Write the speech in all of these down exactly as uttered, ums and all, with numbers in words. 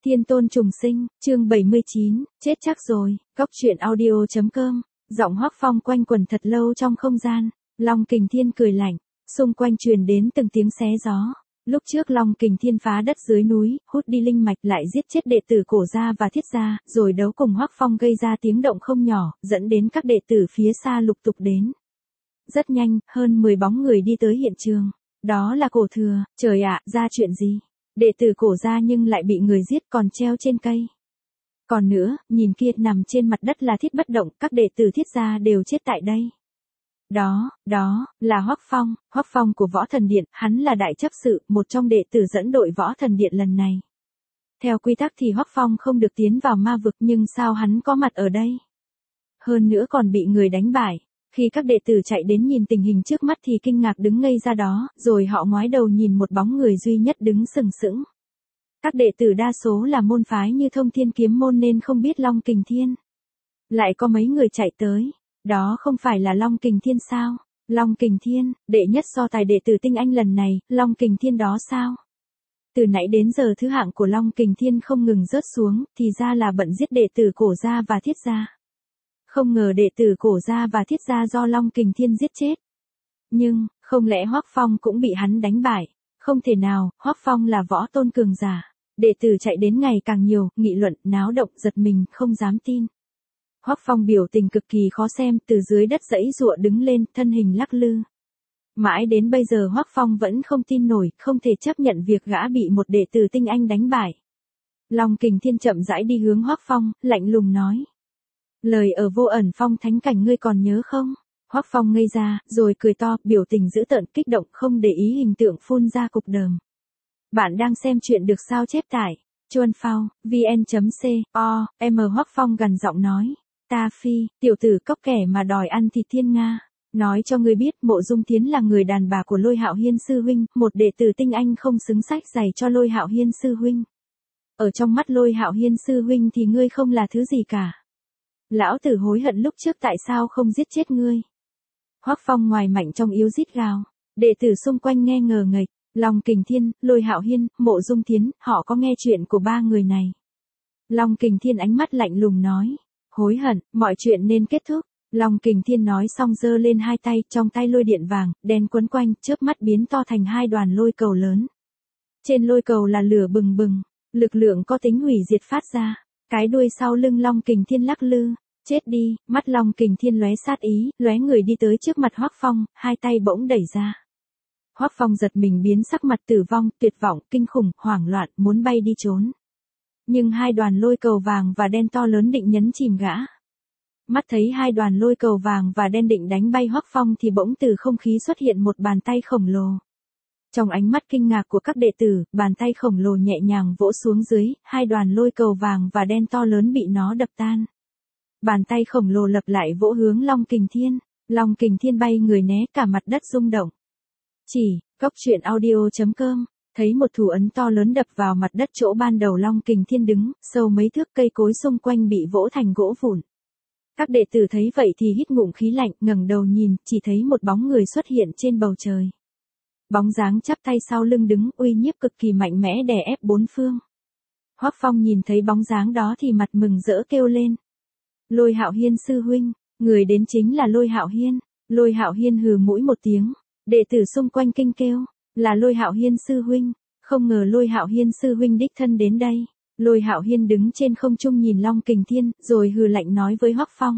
Thiên tôn trùng sinh, chương bảy mươi chín, chết chắc rồi, Cốc truyện audio.com, giọng Hoắc Phong quanh quẩn thật lâu trong không gian, Long Kình Thiên cười lạnh, xung quanh truyền đến từng tiếng xé gió. Lúc trước Long Kình Thiên phá đất dưới núi, hút đi linh mạch lại giết chết đệ tử Cổ gia và Thiết gia, rồi đấu cùng Hoắc Phong gây ra tiếng động không nhỏ, dẫn đến các đệ tử phía xa lục tục đến. Rất nhanh, hơn mười bóng người đi tới hiện trường. Đó là Cổ Thừa, trời ạ, ra chuyện gì? Đệ tử Cổ gia nhưng lại bị người giết còn treo trên cây. Còn nữa, nhìn kia nằm trên mặt đất là Thiết bất động, các đệ tử Thiết gia đều chết tại đây. Đó, đó, là Hoắc Phong, Hoắc Phong của Võ Thần Điện, hắn là đại chấp sự, một trong đệ tử dẫn đội Võ Thần Điện lần này. Theo quy tắc thì Hoắc Phong không được tiến vào ma vực nhưng sao hắn có mặt ở đây? Hơn nữa còn bị người đánh bại. Khi các đệ tử chạy đến nhìn tình hình trước mắt thì kinh ngạc đứng ngây ra đó, rồi họ ngoái đầu nhìn một bóng người duy nhất đứng sừng sững. Các đệ tử đa số là môn phái như Thông Thiên Kiếm môn nên không biết Long Kình Thiên. Lại có mấy người chạy tới. Đó không phải là Long Kình Thiên sao? Long Kình Thiên, đệ nhất so tài đệ tử tinh anh lần này, Long Kình Thiên đó sao? Từ nãy đến giờ thứ hạng của Long Kình Thiên không ngừng rớt xuống, thì ra là bận giết đệ tử Cổ gia và Thiết gia. Không ngờ đệ tử Cổ gia và Thiết gia do Long Kình Thiên giết chết. Nhưng, không lẽ Hoắc Phong cũng bị hắn đánh bại? Không thể nào, Hoắc Phong là võ tôn cường giả. Đệ tử chạy đến ngày càng nhiều, nghị luận, náo động, giật mình, không dám tin. Hoắc Phong biểu tình cực kỳ khó xem, từ dưới đất giãy giụa đứng lên, thân hình lắc lư. Mãi đến bây giờ Hoắc Phong vẫn không tin nổi, không thể chấp nhận việc gã bị một đệ tử tinh anh đánh bại. Long Kình Thiên chậm rãi đi hướng Hoắc Phong, lạnh lùng nói. Lời ở Vô Ẩn Phong thánh cảnh ngươi còn nhớ không? Hoắc Phong ngây ra, rồi cười to, biểu tình dữ tợn, kích động, không để ý hình tượng phun ra cục đờm. Bạn đang xem chuyện được sao chép tại chuan phao, vn.co, m Hoắc Phong gằn giọng nói. Ta phi, tiểu tử cóc kẻ mà đòi ăn thịt thiên nga. Nói cho ngươi biết, Mộ Dung Thiến là người đàn bà của Lôi Hạo Hiên sư huynh, một đệ tử tinh anh không xứng sách giày cho Lôi Hạo Hiên sư huynh. Ở trong mắt Lôi Hạo Hiên sư huynh thì ngươi không là thứ gì cả. Lão tử hối hận lúc trước tại sao không giết chết ngươi. Hoắc Phong ngoài mạnh trong yếu rít gào. Đệ tử xung quanh nghe ngờ nghệch. Long Kình Thiên, Lôi Hạo Hiên, Mộ Dung Thiến, họ có nghe chuyện của ba người này. Long Kình Thiên ánh mắt lạnh lùng nói. Hối hận, mọi chuyện nên kết thúc. Long Kình Thiên nói xong giơ lên hai tay, trong tay lôi điện vàng, đen quấn quanh, chớp mắt biến to thành hai đoàn lôi cầu lớn. Trên lôi cầu là lửa bừng bừng, lực lượng có tính hủy diệt phát ra. Cái đuôi sau lưng Long Kình Thiên lắc lư. Chết đi, mắt Long Kình Thiên lóe sát ý, lóe người đi tới trước mặt Hoắc Phong, hai tay bỗng đẩy ra. Hoắc Phong giật mình biến sắc mặt tử vong, tuyệt vọng, kinh khủng, hoảng loạn, muốn bay đi trốn. Nhưng hai đoàn lôi cầu vàng và đen to lớn định nhấn chìm gã. Mắt thấy hai đoàn lôi cầu vàng và đen định đánh bay Hoắc Phong thì bỗng từ không khí xuất hiện một bàn tay khổng lồ. Trong ánh mắt kinh ngạc của các đệ tử, bàn tay khổng lồ nhẹ nhàng vỗ xuống dưới, hai đoàn lôi cầu vàng và đen to lớn bị nó đập tan. Bàn tay khổng lồ lập lại vỗ hướng Long Kình Thiên. Long Kình Thiên bay người né, cả mặt đất rung động. Chỉ, Cốc truyện audio.com, thấy một thủ ấn to lớn đập vào mặt đất chỗ ban đầu Long Kình Thiên đứng, sâu mấy thước, cây cối xung quanh bị vỗ thành gỗ vụn. Các đệ tử thấy vậy thì hít ngụm khí lạnh, ngẩng đầu nhìn, chỉ thấy một bóng người xuất hiện trên bầu trời. Bóng dáng chắp tay sau lưng đứng, uy nhiếp cực kỳ mạnh mẽ đè ép bốn phương. Hoắc Phong nhìn thấy bóng dáng đó thì mặt mừng rỡ kêu lên. Lôi Hạo Hiên sư huynh, người đến chính là Lôi Hạo Hiên. Lôi Hạo Hiên hừ mũi một tiếng, đệ tử xung quanh kinh kêu, là Lôi Hạo Hiên sư huynh, không ngờ Lôi Hạo Hiên sư huynh đích thân đến đây. Lôi Hạo Hiên đứng trên không trung nhìn Long Kình Thiên, rồi hừ lạnh nói với Hoắc Phong.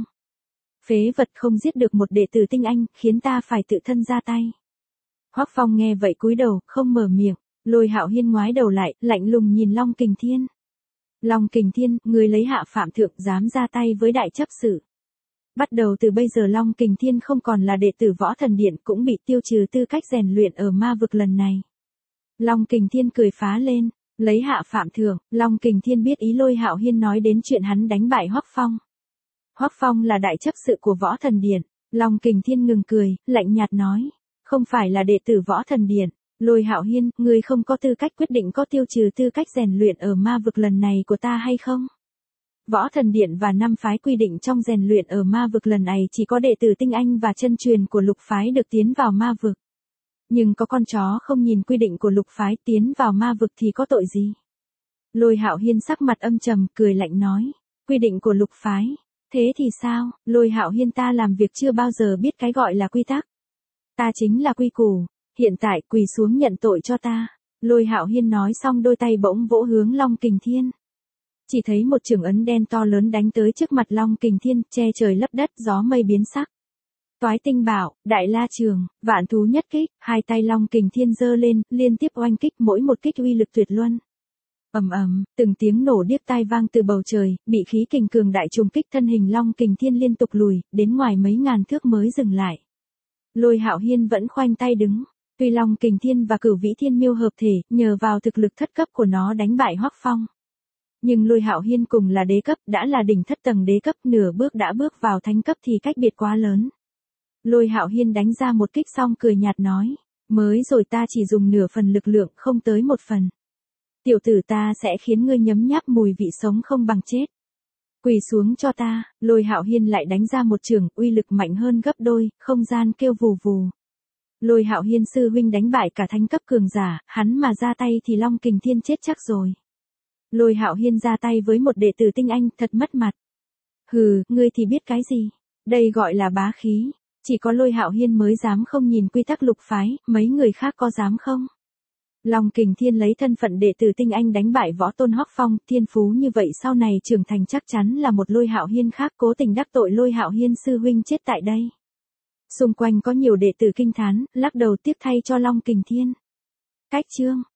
Phế vật, không giết được một đệ tử tinh anh, khiến ta phải tự thân ra tay. Hoắc Phong nghe vậy cúi đầu, không mở miệng. Lôi Hạo Hiên ngoái đầu lại, lạnh lùng nhìn Long Kình Thiên. Long Kình Thiên, người lấy hạ phạm thượng, dám ra tay với đại chấp sự. Bắt đầu từ bây giờ Long Kình Thiên không còn là đệ tử Võ Thần Điện, cũng bị tiêu trừ tư cách rèn luyện ở ma vực lần này. Long Kình Thiên cười phá lên, lấy hạ phạm thượng. Long Kình Thiên biết ý Lôi Hạo Hiên nói đến chuyện hắn đánh bại Hoắc Phong. Hoắc Phong là đại chấp sự của Võ Thần Điện. Long Kình Thiên ngừng cười, lạnh nhạt nói, không phải là đệ tử Võ Thần Điện. Lôi Hạo Hiên, ngươi không có tư cách quyết định có tiêu trừ tư cách rèn luyện ở ma vực lần này của ta hay không? Võ Thần Điện và năm phái quy định trong rèn luyện ở ma vực lần này chỉ có đệ tử tinh anh và chân truyền của lục phái được tiến vào ma vực. Nhưng có con chó không nhìn quy định của lục phái tiến vào ma vực thì có tội gì? Lôi Hạo Hiên sắc mặt âm trầm, cười lạnh nói. Quy định của Lục phái. Thế thì sao, Lôi Hạo Hiên ta làm việc chưa bao giờ biết cái gọi là quy tắc. Ta chính là quy củ, hiện tại quỳ xuống nhận tội cho ta. Lôi Hạo Hiên nói xong đôi tay bỗng vỗ hướng Long Kình Thiên. Chỉ thấy một chưởng ấn đen to lớn đánh tới trước mặt Long Kình Thiên, che trời lấp đất, gió mây biến sắc. Toái tinh bảo, đại la trường, vạn thú nhất kích, hai tay Long Kình Thiên giơ lên, liên tiếp oanh kích, mỗi một kích uy lực tuyệt luân. Ầm ầm, từng tiếng nổ điếc tai vang từ bầu trời, bị khí kình cường đại trùng kích, thân hình Long Kình Thiên liên tục lùi, đến ngoài mấy ngàn thước mới dừng lại. Lôi Hạo Hiên vẫn khoanh tay đứng. Tuy Long Kình Thiên và Cửu Vĩ Thiên Miêu hợp thể, nhờ vào thực lực thất cấp của nó đánh bại Hoắc Phong. Nhưng Lôi Hạo Hiên cùng là đế cấp, đã là đỉnh thất tầng đế cấp, nửa bước đã bước vào thánh cấp thì cách biệt quá lớn. Lôi Hạo Hiên đánh ra một kích xong cười nhạt nói, mới rồi ta chỉ dùng nửa phần lực lượng, không tới một phần. Tiểu tử ta sẽ khiến ngươi nhấm nháp mùi vị sống không bằng chết. Quỳ xuống cho ta. Lôi Hạo Hiên lại đánh ra một chưởng, uy lực mạnh hơn gấp đôi, không gian kêu vù vù. Lôi Hạo Hiên sư huynh đánh bại cả thánh cấp cường giả, hắn mà ra tay thì Long Kình Thiên chết chắc rồi. Lôi Hạo Hiên ra tay với một đệ tử tinh anh, thật mất mặt. Hừ, ngươi thì biết cái gì? Đây gọi là bá khí. Chỉ có Lôi Hạo Hiên mới dám không nhìn quy tắc Lục phái, mấy người khác có dám không? Long Kình Thiên lấy thân phận đệ tử tinh anh đánh bại võ tôn Hoắc Phong, thiên phú như vậy sau này trưởng thành chắc chắn là một Lôi Hạo Hiên khác, cố tình đắc tội Lôi Hạo Hiên sư huynh chết tại đây. Xung quanh có nhiều đệ tử kinh thán, lắc đầu tiếc thay cho Long Kình Thiên. Cách chương